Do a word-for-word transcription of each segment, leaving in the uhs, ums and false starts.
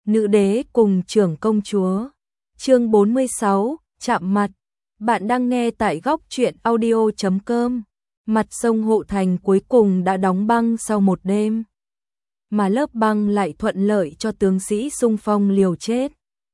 Nữ đế cùng trưởng công chúa. Chương bốn mươi sáu, chạm mặt. Bạn đang nghe tại góc truyện audio chấm com. Mặt sông Hộ Thành cuối cùng đã đóng băng sau một đêm, mà lớp băng lại thuận lợi cho tướng sĩ xung phong liều chết.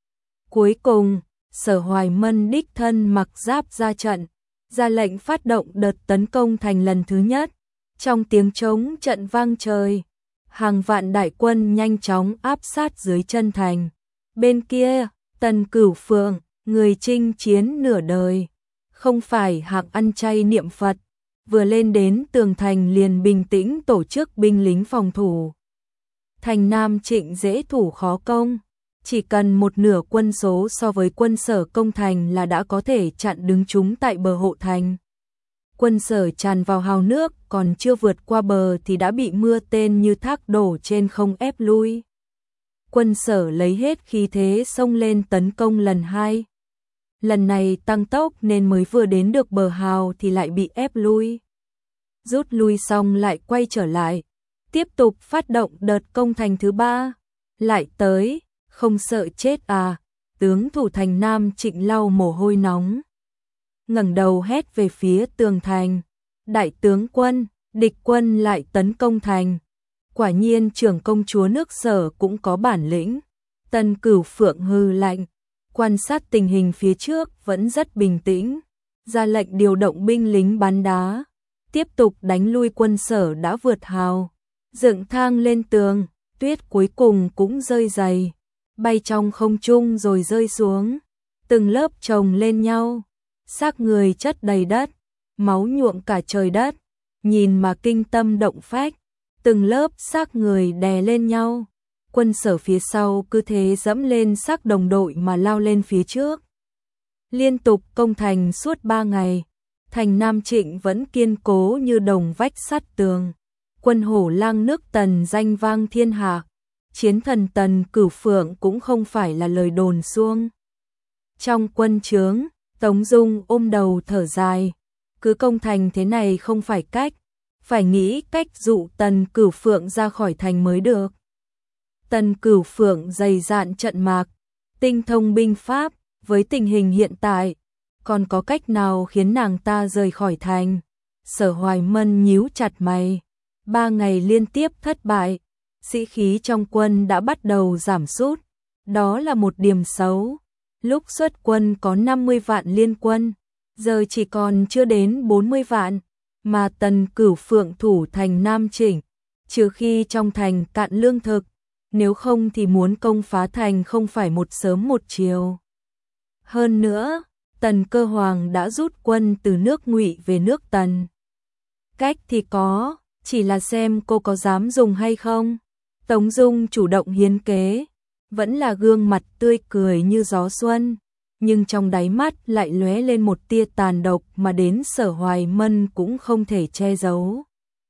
Cuối cùng, Sở Hoài Mân đích thân mặc giáp ra trận, ra lệnh phát động đợt tấn công thành lần thứ nhất. Trong tiếng trống trận vang trời, hàng vạn đại quân nhanh chóng áp sát dưới chân thành. Bên kia, Tần Cửu Phượng, người chinh chiến nửa đời, không phải hạng ăn chay niệm Phật, vừa lên đến tường thành liền bình tĩnh tổ chức binh lính phòng thủ. Thành Nam Trịnh dễ thủ khó công, chỉ cần một nửa quân số so với quân Sở công thành là đã có thể chặn đứng chúng tại bờ hộ thành. Quân Sở tràn vào hào nước, còn chưa vượt qua bờ thì đã bị mưa tên như thác đổ trên không ép lui. Quân Sở lấy hết khí thế xông lên tấn công lần hai. Lần này tăng tốc nên mới vừa đến được bờ hào thì lại bị ép lui. Rút lui xong lại quay trở lại, tiếp tục phát động đợt công thành thứ ba. Lại tới, không sợ chết à? Tướng thủ thành Nam Trịnh lau mồ hôi nóng, ngẩng đầu hét về phía tường thành. Đại tướng quân, địch quân lại tấn công thành. Quả nhiên trưởng công chúa nước Sở cũng có bản lĩnh. Tần Cửu Phượng hừ lạnh, quan sát tình hình phía trước vẫn rất bình tĩnh, ra lệnh điều động binh lính bắn đá, tiếp tục đánh lui quân Sở đã vượt hào. Dựng thang lên tường, tuyết cuối cùng cũng rơi dày, bay trong không trung rồi rơi xuống, từng lớp chồng lên nhau, xác người chất đầy đất, máu nhuộm cả trời đất, nhìn mà kinh tâm động phách. Từng lớp xác người đè lên nhau, quân Sở phía sau cứ thế dẫm lên xác đồng đội mà lao lên phía trước. Liên tục công thành suốt ba ngày, thành Nam Trịnh vẫn kiên cố như đồng vách sắt tường. Quân hổ lang nước Tần danh vang thiên hạ, chiến thần Tần Cửu Phượng cũng không phải là lời đồn suông. Trong quân trướng, Tống Dung ôm đầu thở dài, cứ công thành thế này không phải cách, phải nghĩ cách dụ Tần Cửu Phượng ra khỏi thành mới được. Tần Cửu Phượng dày dạn trận mạc, tinh thông binh pháp, với tình hình hiện tại, còn có cách nào khiến nàng ta rời khỏi thành? Sở Hoài Mân nhíu chặt mày, ba ngày liên tiếp thất bại, sĩ khí trong quân đã bắt đầu giảm sút, đó là một điểm xấu. Lúc xuất quân có năm mươi vạn liên quân, giờ chỉ còn chưa đến bốn mươi vạn, mà Tần Cửu Phượng thủ thành Nam Trịnh, trừ khi trong thành cạn lương thực, nếu không thì muốn công phá thành không phải một sớm một chiều. Hơn nữa, Tần Cơ Hoàng đã rút quân từ nước Ngụy về nước Tần. Cách thì có, chỉ là xem cô có dám dùng hay không. Tống Dung chủ động hiến kế, vẫn là gương mặt tươi cười như gió xuân, nhưng trong đáy mắt lại lóe lên một tia tàn độc mà đến Sở Hoài Mân cũng không thể che giấu.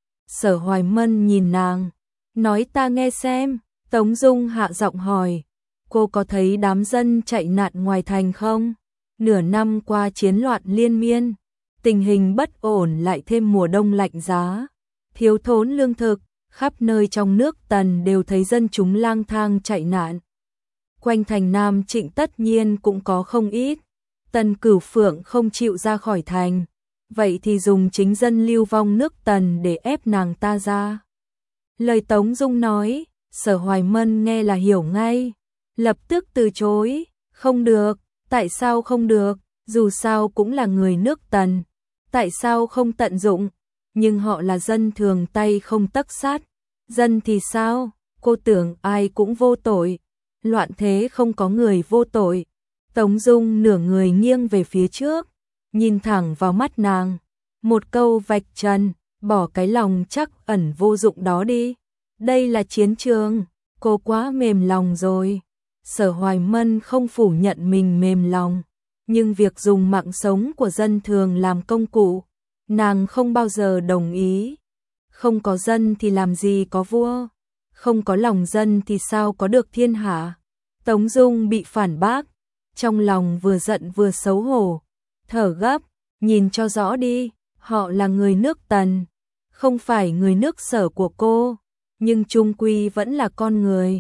Sở Hoài Mân nhìn nàng, nói ta nghe xem. Tống Dung hạ giọng hỏi, cô có thấy đám dân chạy nạn ngoài thành không? Nửa năm qua chiến loạn liên miên, tình hình bất ổn lại thêm mùa đông lạnh giá, thiếu thốn lương thực, khắp nơi trong nước Tần đều thấy dân chúng lang thang chạy nạn. Quanh thành Nam Trịnh tất nhiên cũng có không ít. Tần Cửu Phượng không chịu ra khỏi thành, vậy thì dùng chính dân lưu vong nước Tần để ép nàng ta ra. Lời Tống Dung nói, Sở Hoài Mân nghe là hiểu ngay, lập tức từ chối. Không được. Tại sao không được? Dù sao cũng là người nước Tần, tại sao không tận dụng? Nhưng họ là dân thường tay không tấc sắt. Dân thì sao? Cô tưởng ai cũng vô tội? Loạn thế không có người vô tội. Tống Dung nửa người nghiêng về phía trước, nhìn thẳng vào mắt nàng, một câu vạch trần, bỏ cái lòng chắc ẩn vô dụng đó đi. Đây là chiến trường, cô quá mềm lòng rồi. Sở Hoài Mân không phủ nhận mình mềm lòng, nhưng việc dùng mạng sống của dân thường làm công cụ, nàng không bao giờ đồng ý. Không có dân thì làm gì có vua, không có lòng dân thì sao có được thiên hạ. Tống Dung bị phản bác, trong lòng vừa giận vừa xấu hổ, thở gấp, nhìn cho rõ đi, họ là người nước Tần, không phải người nước Sở của cô, nhưng chung quy vẫn là con người.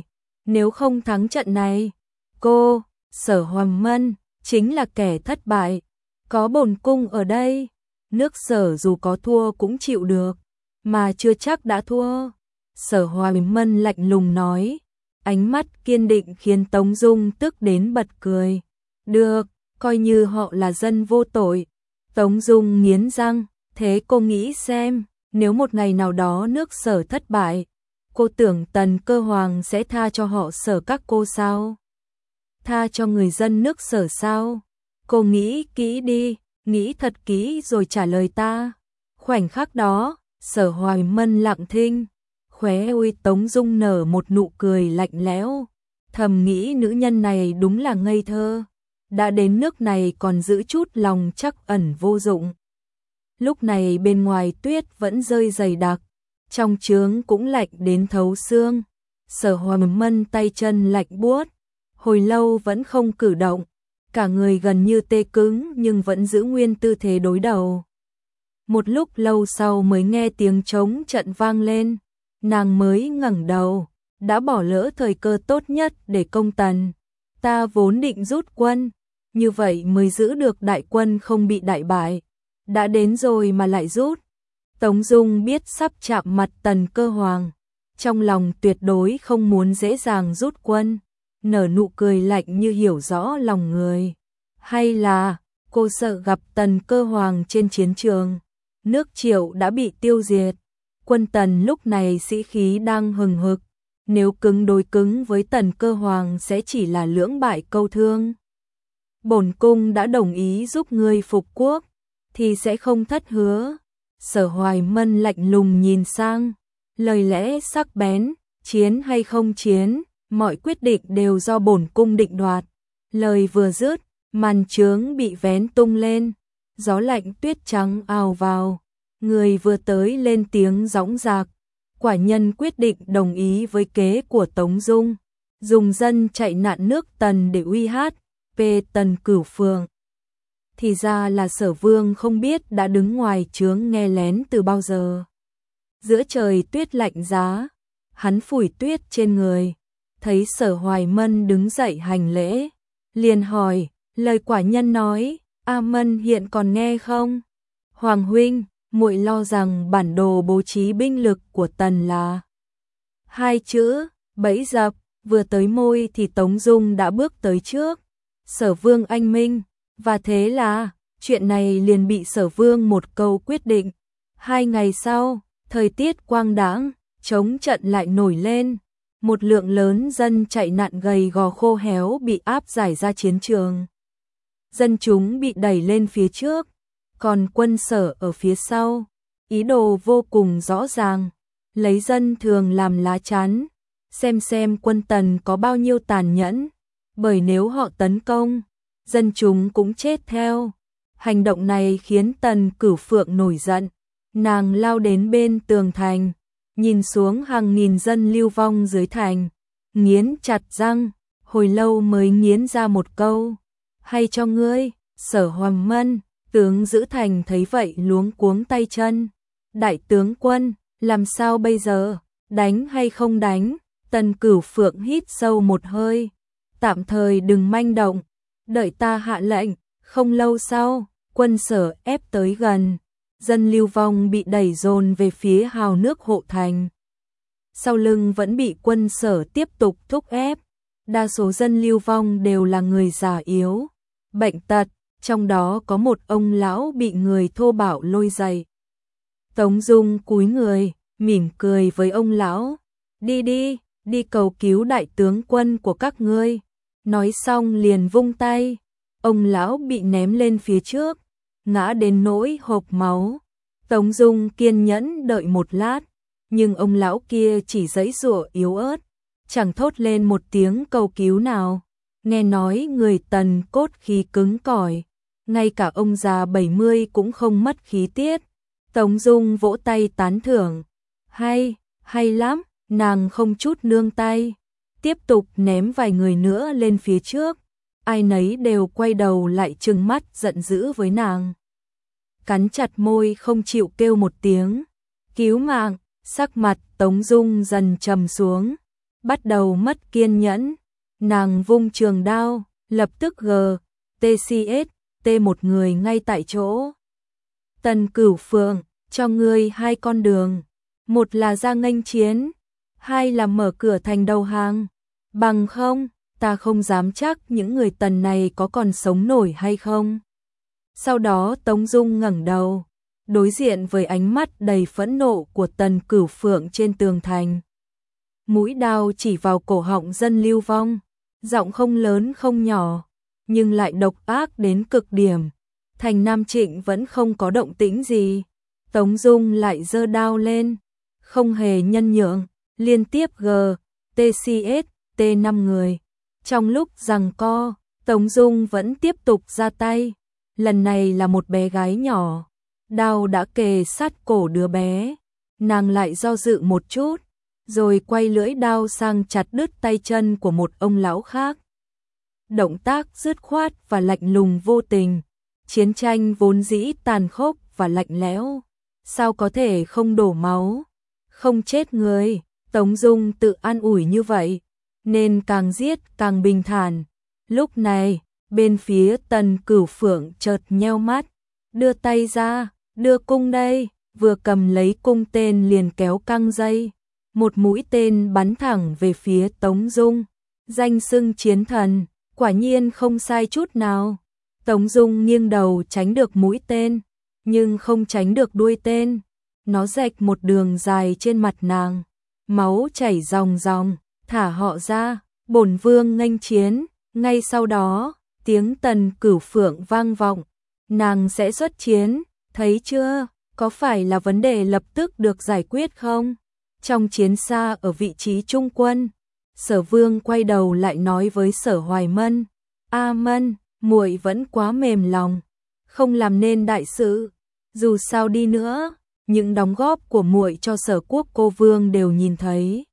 Nếu không thắng trận này, cô, Sở Hoài Mân, chính là kẻ thất bại. Có bổn cung ở đây, nước Sở dù có thua cũng chịu được, mà chưa chắc đã thua. Sở Hoài Mân lạnh lùng nói, ánh mắt kiên định khiến Tống Dung tức đến bật cười. Được, coi như họ là dân vô tội. Tống Dung nghiến răng, thế cô nghĩ xem, nếu một ngày nào đó nước Sở thất bại, cô tưởng Tần Cơ Hoàng sẽ tha cho họ Sở các cô sao? Tha cho người dân nước Sở sao? Cô nghĩ kỹ đi, nghĩ thật kỹ rồi trả lời ta. Khoảnh khắc đó, Sở Hoài Mân lặng thinh, khóe ôi Tống Dung nở một nụ cười lạnh lẽo, thầm nghĩ nữ nhân này đúng là ngây thơ, đã đến nước này còn giữ chút lòng trắc ẩn vô dụng. Lúc này bên ngoài tuyết vẫn rơi dày đặc, trong trướng cũng lạnh đến thấu xương. Sở Hoài Mân tay chân lạnh buốt, hồi lâu vẫn không cử động, cả người gần như tê cứng nhưng vẫn giữ nguyên tư thế đối đầu. Một lúc lâu sau mới nghe tiếng trống trận vang lên, nàng mới ngẩng đầu, đã bỏ lỡ thời cơ tốt nhất để công Tần. Ta vốn định rút quân, như vậy mới giữ được đại quân không bị đại bại. Đã đến rồi mà lại rút. Tống Dung biết sắp chạm mặt Tần Cơ Hoàng, trong lòng tuyệt đối không muốn dễ dàng rút quân, nở nụ cười lạnh như hiểu rõ lòng người. Hay là, cô sợ gặp Tần Cơ Hoàng trên chiến trường, nước Triệu đã bị tiêu diệt, quân Tần lúc này sĩ khí đang hừng hực, nếu cứng đối cứng với Tần Cơ Hoàng sẽ chỉ là lưỡng bại câu thương. Bổn cung đã đồng ý giúp ngươi phục quốc, thì sẽ không thất hứa. Sở Hoài Mân lạnh lùng nhìn sang, lời lẽ sắc bén, chiến hay không chiến, mọi quyết định đều do bổn cung định đoạt. Lời vừa dứt, màn trướng bị vén tung lên, gió lạnh tuyết trắng ào vào, người vừa tới lên tiếng dõng dạc, quả nhân quyết định đồng ý với kế của Tống Dung, dùng dân chạy nạn nước Tần để uy hát về Tần Cửu Phượng. Thì ra là Sở Vương không biết đã đứng ngoài trướng nghe lén từ bao giờ. Giữa trời tuyết lạnh giá, hắn phủi tuyết trên người, thấy Sở Hoài Mân đứng dậy hành lễ, liền hỏi, lời quả nhân nói, A Mân hiện còn nghe không? Hoàng huynh, muội lo rằng bản đồ bố trí binh lực của Tần là hai chữ, bẫy dập, vừa tới môi thì Tống Dung đã bước tới trước. Sở Vương anh minh, và thế là, chuyện này liền bị Sở Vương một câu quyết định. Hai ngày sau, thời tiết quang đãng, chống trận lại nổi lên, một lượng lớn dân chạy nạn gầy gò khô héo bị áp giải ra chiến trường. Dân chúng bị đẩy lên phía trước, còn quân Sở ở phía sau, ý đồ vô cùng rõ ràng, lấy dân thường làm lá chắn, xem xem quân Tần có bao nhiêu tàn nhẫn, bởi nếu họ tấn công, dân chúng cũng chết theo. Hành động này khiến Tần Cửu Phượng nổi giận, nàng lao đến bên tường thành, nhìn xuống hàng nghìn dân lưu vong dưới thành, nghiến chặt răng, hồi lâu mới nghiến ra một câu, hay cho ngươi. Sở Hoài Mân, tướng giữ thành thấy vậy luống cuống tay chân, đại tướng quân, làm sao bây giờ, đánh hay không đánh? Tần Cửu Phượng hít sâu một hơi, tạm thời đừng manh động, đợi ta hạ lệnh. Không lâu sau, quân Sở ép tới gần, dân lưu vong bị đẩy dồn về phía hào nước hộ thành. Sau lưng vẫn bị quân Sở tiếp tục thúc ép, đa số dân lưu vong đều là người già yếu, bệnh tật, trong đó có một ông lão bị người thô bạo lôi dậy. Tống Dung cúi người, mỉm cười với ông lão, đi đi, đi cầu cứu đại tướng quân của các ngươi. Nói xong liền vung tay, ông lão bị ném lên phía trước, ngã đến nỗi hộc máu. Tống Dung kiên nhẫn đợi một lát, nhưng ông lão kia chỉ giãy giụa yếu ớt, chẳng thốt lên một tiếng cầu cứu nào. Nghe nói người Tần cốt khí cứng cỏi, ngay cả ông già bảy mươi cũng không mất khí tiết. Tống Dung vỗ tay tán thưởng, hay, hay lắm, nàng không chút nương tay, tiếp tục ném vài người nữa lên phía trước, ai nấy đều quay đầu lại trừng mắt giận dữ với nàng. Cắn chặt môi không chịu kêu một tiếng, cứu mạng. Sắc mặt Tống Dung dần trầm xuống, bắt đầu mất kiên nhẫn. Nàng vung trường đao, lập tức G, T C S, T một người ngay tại chỗ. Tần Cửu Phượng, cho ngươi hai con đường. Một là ra nghênh chiến, hai là mở cửa thành đầu hàng. Bằng không, ta không dám chắc những người Tần này có còn sống nổi hay không. Sau đó Tống Dung ngẩng đầu, đối diện với ánh mắt đầy phẫn nộ của Tần Cửu Phượng trên tường thành. Mũi đao chỉ vào cổ họng dân lưu vong, giọng không lớn không nhỏ, nhưng lại độc ác đến cực điểm. Thành Nam Trịnh vẫn không có động tĩnh gì. Tống Dung lại giơ đao lên, không hề nhân nhượng, liên tiếp G, T C S, T năm người. Trong lúc giằng co, Tống Dung vẫn tiếp tục ra tay. Lần này là một bé gái nhỏ, đao đã kề sát cổ đứa bé. Nàng lại do dự một chút, rồi quay lưỡi đao sang chặt đứt tay chân của một ông lão khác. Động tác dứt khoát và lạnh lùng vô tình. Chiến tranh vốn dĩ tàn khốc và lạnh lẽo, sao có thể không đổ máu, không chết người. Tống Dung tự an ủi như vậy, nên càng giết càng bình thản. Lúc này, bên phía Tần Cửu Phượng chợt nheo mắt, đưa tay ra, đưa cung đây, vừa cầm lấy cung tên liền kéo căng dây. Một mũi tên bắn thẳng về phía Tống Dung, danh xưng chiến thần, quả nhiên không sai chút nào. Tống Dung nghiêng đầu tránh được mũi tên, nhưng không tránh được đuôi tên. Nó rạch một đường dài trên mặt nàng, máu chảy ròng ròng. Thả họ ra, bổn vương nghênh chiến. Ngay sau đó, tiếng Tần Cửu Phượng vang vọng. Nàng sẽ xuất chiến, thấy chưa? Có phải là vấn đề lập tức được giải quyết không? Trong chiến xa ở vị trí trung quân, Sở Vương quay đầu lại nói với Sở Hoài Mân, A Mân, muội vẫn quá mềm lòng, không làm nên đại sự. Dù sao đi nữa, những đóng góp của muội cho Sở Quốc cô vương đều nhìn thấy.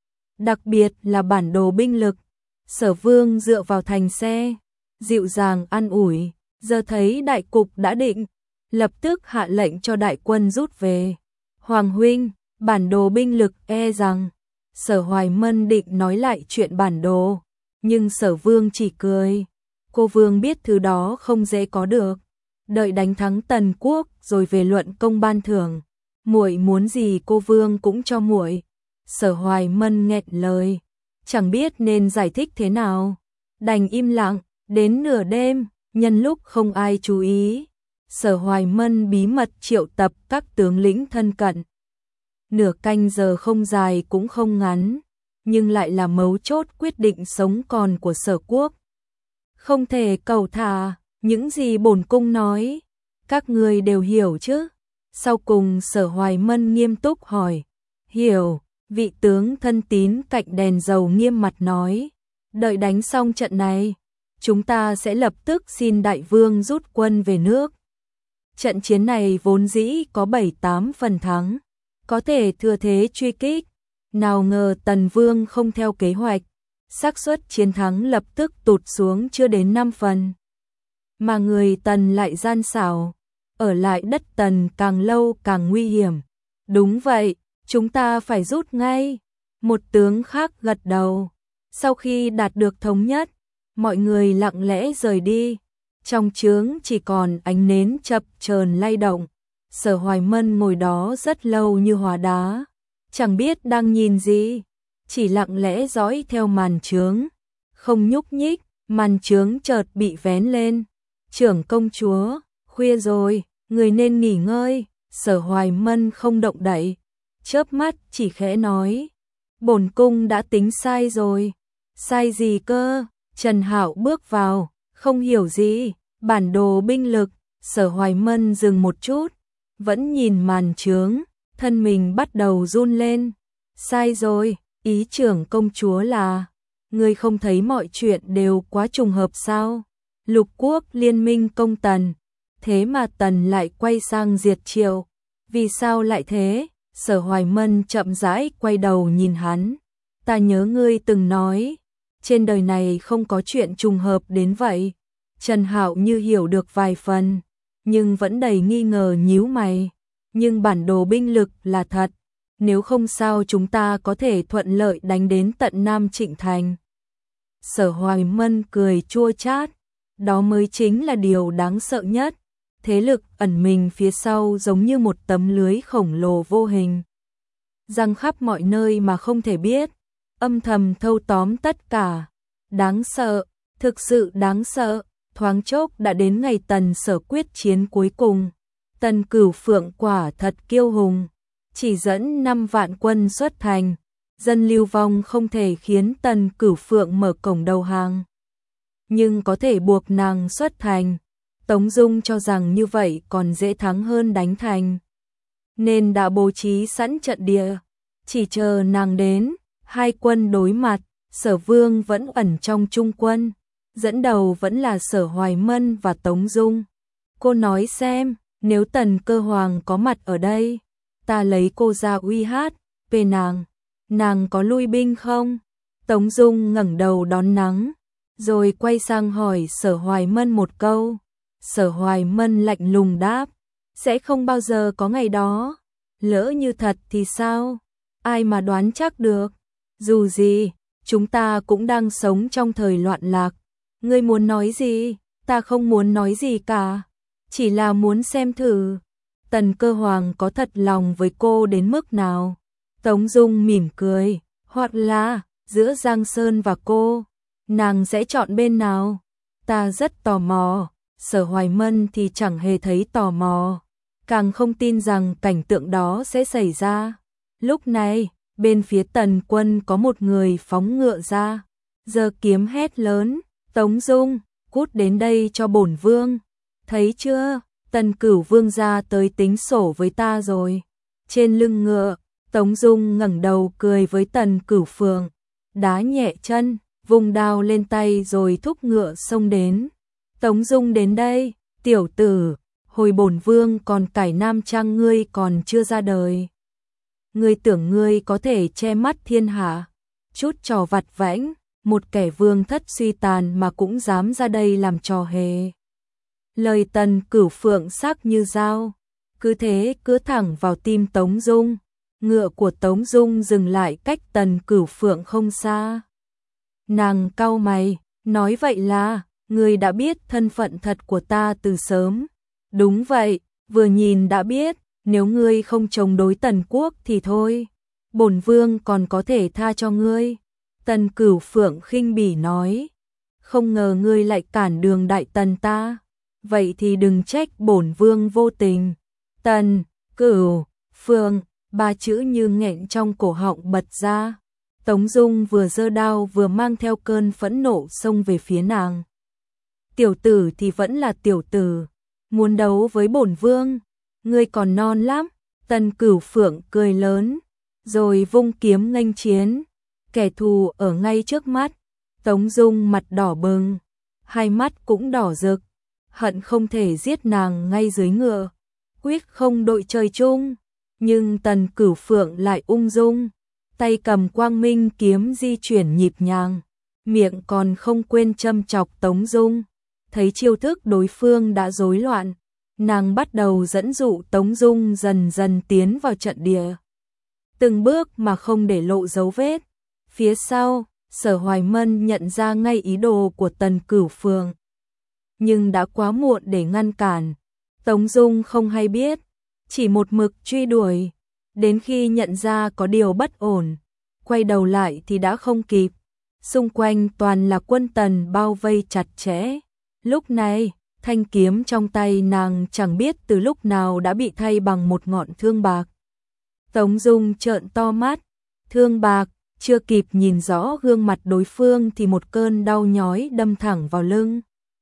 Đặc biệt là bản đồ binh lực. Sở Vương dựa vào thành xe, dịu dàng an ủi, giờ thấy đại cục đã định, lập tức hạ lệnh cho đại quân rút về. Hoàng huynh, bản đồ binh lực e rằng. Sở Hoài Mân định nói lại chuyện bản đồ, nhưng Sở Vương chỉ cười. Cô vương biết thứ đó không dễ có được, đợi đánh thắng Tần Quốc rồi về luận công ban thưởng. Muội muốn gì cô vương cũng cho muội. Sở Hoài Mân nghẹn lời, chẳng biết nên giải thích thế nào, đành im lặng. Đến nửa đêm, nhân lúc không ai chú ý, Sở Hoài Mân bí mật triệu tập các tướng lĩnh thân cận. Nửa canh giờ không dài cũng không ngắn, nhưng lại là mấu chốt quyết định sống còn của Sở Quốc. Không thể cầu thả, những gì bổn cung nói, các người đều hiểu chứ? Sau cùng Sở Hoài Mân nghiêm túc hỏi. Hiểu. Vị tướng thân tín cạnh đèn dầu nghiêm mặt nói. Đợi đánh xong trận này, chúng ta sẽ lập tức xin đại vương rút quân về nước. Trận chiến này vốn dĩ có bảy tám phần thắng, có thể thừa thế truy kích. Nào ngờ Tần Vương không theo kế hoạch, xác suất chiến thắng lập tức tụt xuống chưa đến năm phần. Mà người Tần lại gian xảo, ở lại đất Tần càng lâu càng nguy hiểm. Đúng vậy, chúng ta phải rút ngay. Một tướng khác gật đầu. Sau khi đạt được thống nhất, mọi người lặng lẽ rời đi. Trong trướng chỉ còn ánh nến chập chờn lay động. Sở Hoài Mân ngồi đó rất lâu như hóa đá, chẳng biết đang nhìn gì, chỉ lặng lẽ dõi theo màn trướng, không nhúc nhích. Màn trướng chợt bị vén lên. Trưởng công chúa, khuya rồi, người nên nghỉ ngơi. Sở Hoài Mân không động đậy, chớp mắt chỉ khẽ nói, bổn cung đã tính sai rồi. Sai gì cơ? Trần Hạo bước vào, không hiểu gì. Bản đồ binh lực. Sở Hoài Mân dừng một chút, vẫn nhìn màn trướng, thân mình bắt đầu run lên. Sai rồi, ý trưởng công chúa là, ngươi không thấy mọi chuyện đều quá trùng hợp sao? Lục quốc liên minh công Tần, thế mà Tần lại quay sang diệt Triệu. Vì sao lại thế? Sở Hoài Mân chậm rãi quay đầu nhìn hắn. Ta nhớ ngươi từng nói, trên đời này không có chuyện trùng hợp đến vậy. Trần Hạo như hiểu được vài phần, nhưng vẫn đầy nghi ngờ nhíu mày. Nhưng bản đồ binh lực là thật, nếu không sao chúng ta có thể thuận lợi đánh đến tận Nam Trịnh Thành. Sở Hoài Mân cười chua chát, đó mới chính là điều đáng sợ nhất, thế lực ẩn mình phía sau giống như một tấm lưới khổng lồ vô hình, giăng khắp mọi nơi mà không thể biết, âm thầm thâu tóm tất cả. Đáng sợ, thực sự đáng sợ. Thoáng chốc đã đến ngày Tần Sở quyết chiến cuối cùng. Tần Cửu Phượng quả thật kiêu hùng, chỉ dẫn năm vạn quân xuất thành, dân lưu vong không thể khiến Tần Cửu Phượng mở cổng đầu hàng, nhưng có thể buộc nàng xuất thành. Tống Dung cho rằng như vậy còn dễ thắng hơn đánh thành, nên đã bố trí sẵn trận địa, chỉ chờ nàng đến. Hai quân đối mặt, Sở Vương vẫn ẩn trong trung quân, dẫn đầu vẫn là Sở Hoài Mân và Tống Dung. Cô nói xem, nếu Tần Cơ Hoàng có mặt ở đây, ta lấy cô ra uy hát về nàng, nàng có lui binh không? Tống Dung ngẩng đầu đón nắng, rồi quay sang hỏi Sở Hoài Mân một câu. Sở Hoài Mân lạnh lùng đáp, sẽ không bao giờ có ngày đó. Lỡ như thật thì sao? Ai mà đoán chắc được? Dù gì, chúng ta cũng đang sống trong thời loạn lạc. Ngươi muốn nói gì? Ta không muốn nói gì cả, chỉ là muốn xem thử Tần Cơ Hoàng có thật lòng với cô đến mức nào. Tống Dung mỉm cười, hoặc là giữa Giang Sơn và cô, nàng sẽ chọn bên nào? Ta rất tò mò. Sở Hoài Mân thì chẳng hề thấy tò mò, càng không tin rằng cảnh tượng đó sẽ xảy ra. Lúc này, bên phía Tần quân có một người phóng ngựa ra, giơ kiếm hét lớn, Tống Dung, cút đến đây cho bổn vương. Thấy chưa, Tần Cửu Vương ra tới tính sổ với ta rồi. Trên lưng ngựa, Tống Dung ngẩng đầu cười với Tần Cửu Phượng, đá nhẹ chân, vùng đao lên tay rồi thúc ngựa xông đến. Tống Dung đến đây, tiểu tử, hồi bổn vương còn cải nam trang ngươi còn chưa ra đời. Ngươi tưởng ngươi có thể che mắt thiên hạ, chút trò vặt vãnh, một kẻ vương thất suy tàn mà cũng dám ra đây làm trò hề. Lời Tần Cửu Phượng sắc như dao, cứ thế cứ thẳng vào tim Tống Dung. Ngựa của Tống Dung dừng lại cách Tần Cửu Phượng không xa. Nàng cau mày, nói vậy là, ngươi đã biết thân phận thật của ta từ sớm. Đúng vậy, vừa nhìn đã biết, nếu ngươi không chống đối Tần quốc thì thôi, bổn vương còn có thể tha cho ngươi. Tần Cửu Phượng khinh bỉ nói, không ngờ ngươi lại cản đường đại tần ta, vậy thì đừng trách bổn vương vô tình. Tần Cửu Phượng, ba chữ như nghẹn trong cổ họng bật ra. Tống Dung vừa giơ đao vừa mang theo cơn phẫn nộ xông về phía nàng. Tiểu tử thì vẫn là tiểu tử, muốn đấu với bổn vương, ngươi còn non lắm. Tần Cửu Phượng cười lớn, rồi vung kiếm nghênh chiến. Kẻ thù ở ngay trước mắt. Tống Dung mặt đỏ bừng, hai mắt cũng đỏ rực, hận không thể giết nàng ngay dưới ngựa, quyết không đội trời chung. Nhưng Tần Cửu Phượng lại ung dung, tay cầm quang minh kiếm di chuyển nhịp nhàng, miệng còn không quên châm chọc Tống Dung. Thấy chiêu thức đối phương đã rối loạn, nàng bắt đầu dẫn dụ Tống Dung dần dần tiến vào trận địa, từng bước mà không để lộ dấu vết. Phía sau, Sở Hoài Mân nhận ra ngay ý đồ của Tần Cửu Phượng, nhưng đã quá muộn để ngăn cản. Tống Dung không hay biết, chỉ một mực truy đuổi, đến khi nhận ra có điều bất ổn, quay đầu lại thì đã không kịp. Xung quanh toàn là quân Tần bao vây chặt chẽ. Lúc này, thanh kiếm trong tay nàng chẳng biết từ lúc nào đã bị thay bằng một ngọn thương bạc. Tống Dung trợn to mắt, thương bạc, chưa kịp nhìn rõ gương mặt đối phương thì một cơn đau nhói đâm thẳng vào lưng.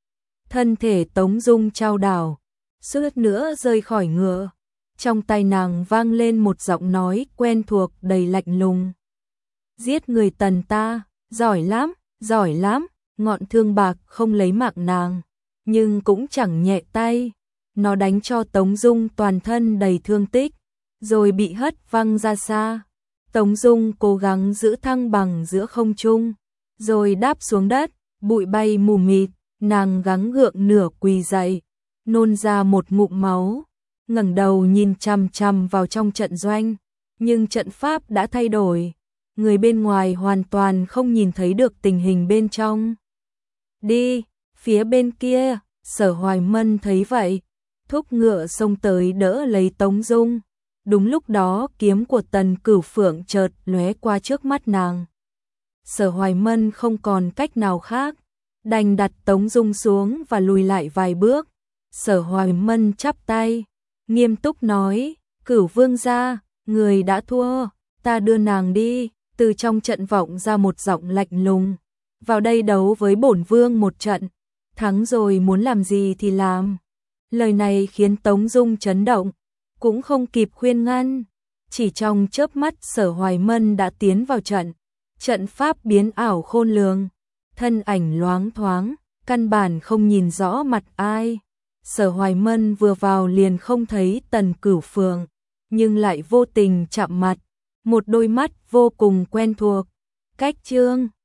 Thân thể Tống Dung chao đảo, suýt nữa rơi khỏi ngựa. Trong tai nàng vang lên một giọng nói quen thuộc đầy lạnh lùng. Giết người Tần ta, giỏi lắm, giỏi lắm. Ngọn thương bạc không lấy mạng nàng, nhưng cũng chẳng nhẹ tay. Nó đánh cho Tống Dung toàn thân đầy thương tích, rồi bị hất văng ra xa. Tống Dung cố gắng giữ thăng bằng giữa không trung, rồi đáp xuống đất, bụi bay mù mịt. Nàng gắng gượng nửa quỳ dậy, nôn ra một ngụm máu, ngẩng đầu nhìn chằm chằm vào trong trận doanh, nhưng trận pháp đã thay đổi, người bên ngoài hoàn toàn không nhìn thấy được tình hình bên trong. Đi, phía bên kia, Sở Hoài Mân thấy vậy, thúc ngựa xông tới đỡ lấy Tống Dung. Đúng lúc đó kiếm của Tần Cửu Phượng chợt lóe qua trước mắt nàng. Sở Hoài Mân không còn cách nào khác, đành đặt Tống Dung xuống và lùi lại vài bước. Sở Hoài Mân chắp tay, nghiêm túc nói, Cửu Vương gia, người đã thua, ta đưa nàng đi. Từ trong trận vọng ra một giọng lạnh lùng, vào đây đấu với bổn vương một trận, thắng rồi muốn làm gì thì làm. Lời này khiến Tống Dung chấn động, cũng không kịp khuyên ngăn, chỉ trong chớp mắt Sở Hoài Mân đã tiến vào trận. Trận pháp biến ảo khôn lường, thân ảnh loáng thoáng, căn bản không nhìn rõ mặt ai. Sở Hoài Mân vừa vào liền không thấy Tần Cửu Phượng, nhưng lại vô tình chạm mặt, một đôi mắt vô cùng quen thuộc. Cách chương